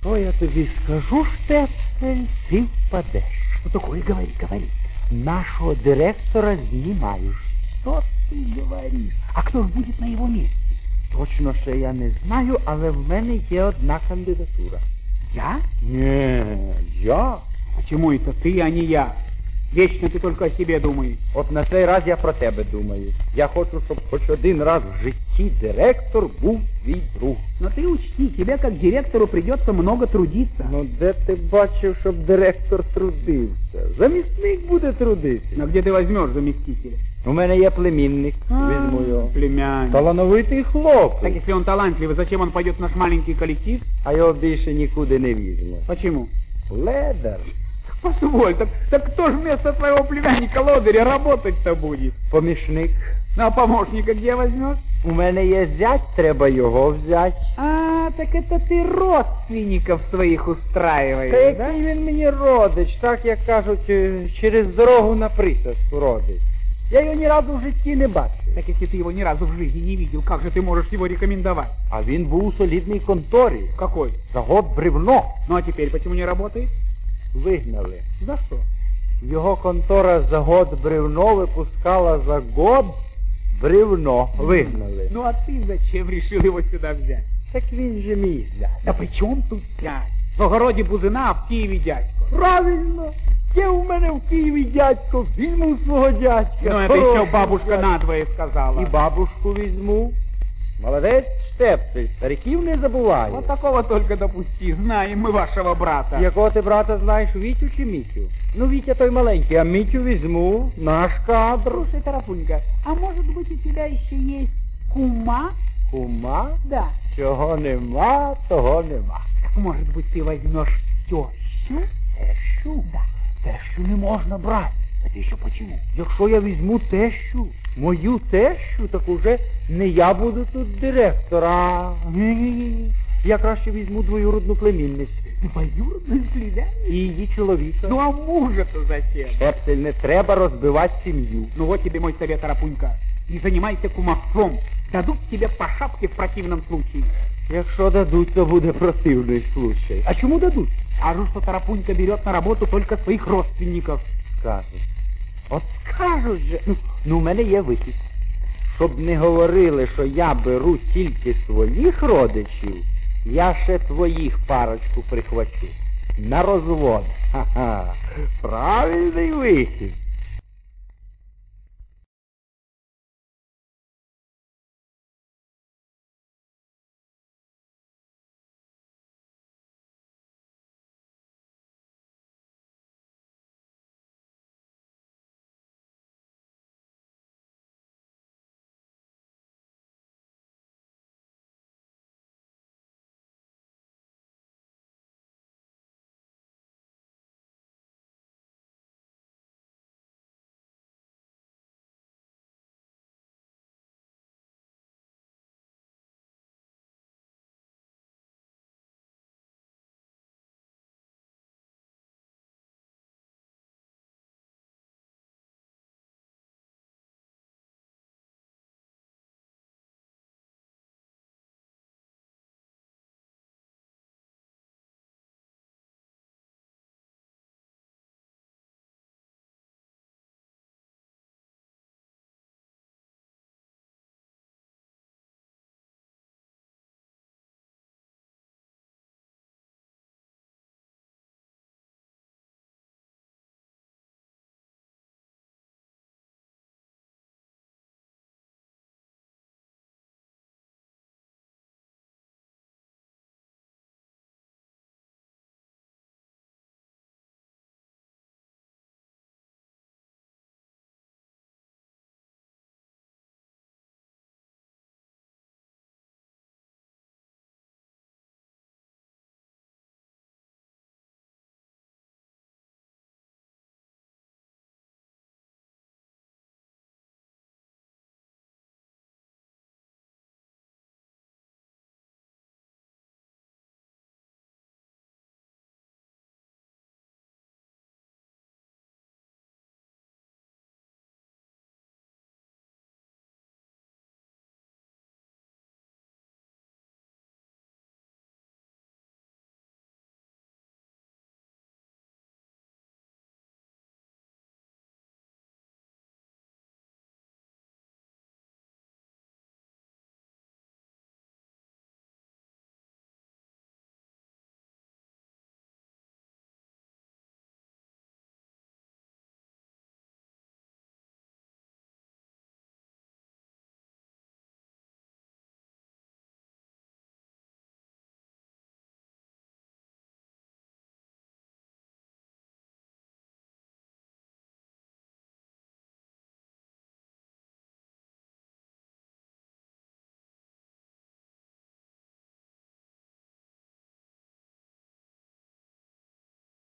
Що я тобі скажу, Штепсель, ти впадеш. Ну, такое говори, говори. Нашого директора знімають. Что ты говоришь? А кто же будет на его месте? Точно ще я не знаю, але в мене є одна кандидатура. Я? Ні, я. Почему это ты, а не я? Вечно ты только о себе думаешь. От на цей раз я про тебе думаю. Я хочу, щоб хоч один раз в житті директор був твій друг. Но ты учти, тебе как директору придется много трудиться. Ну де ти бачив, щоб директор трудився? Замісник буде трудитися. Но где ты возьмешь заместителя? У мене є племінник, візьму його. Племянник. Талановитий хлопець. Так если он талантливый, зачем он пойдет в наш маленький коллектив? А його більше нікуди не візьме. Почему? Ледар. Позволь, так кто же вместо твоего племянника Лодыря работать-то будет? Помічник. Ну а помощника где возьмешь? У мене є зять, треба його взяти. А, так это ты родственников своих устраиваешь, Та да? який він мені родич, так як кажуть, через дорогу на присадку родич. Я його ні разу в житті не бачив. Так если ты его ни разу в жизни не видел, как же ты можешь его рекомендовать? А він був у солідній конторі. Какой? За год бревно. Ну а теперь почему не работает? Вигнали. За что? Його контора за год бревно випускала за год бревно. Вигнали. Ну а ты зачем решил его сюда взять? Так він же мій зять. Да при чем тут зять? В огороде Бузина, а в Киеве дядько. Правильно. Є у мене в Києві дядько, візьму свого дядька. Ну это Хороший еще бабушка дядько. надвое сказала. І бабушку візьму. Молодець, Штепсель, стариків не забуває. Вот такого только допусти, знаем мы вашего брата. Якого ти брата знаєш, Вітю чи Мітю? Ну, Вітя той маленький, а Мітю візьму, наш кадр. Слушай, Тарапунька, а может быть у тебя еще есть кума? Кума? Да. Чого нема, того нема. Так может быть ты возьмешь тещу? Тещу? Да. Тещу не можна брати. Это еще почему? Якщо я візьму тещу, мою тещу, так уже не я буду тут директор, а... Ні-ні-ні. Я краще візьму двоюродну племінницю. Двоюродную племянницу? І її чоловіка. Ну а мужа-то зачем? Штепсель, не треба розбивати сім'ю. Ну вот тебе мой совет, Тарапунька. Не занимайся кумовством. Дадут тебе по шапке в противном случае. Якщо дадуть, то буде противний случай. А чому дадуть? Скажу, что Тарапунька берет на работу только своих родственников. Скажуть. От скажуть же. Ну, в мене є вихід. Щоб не говорили, що я беру тільки своїх родичів, я ще твоїх парочку прихвачу. На розвод. Ха-ха. Правильний вихід.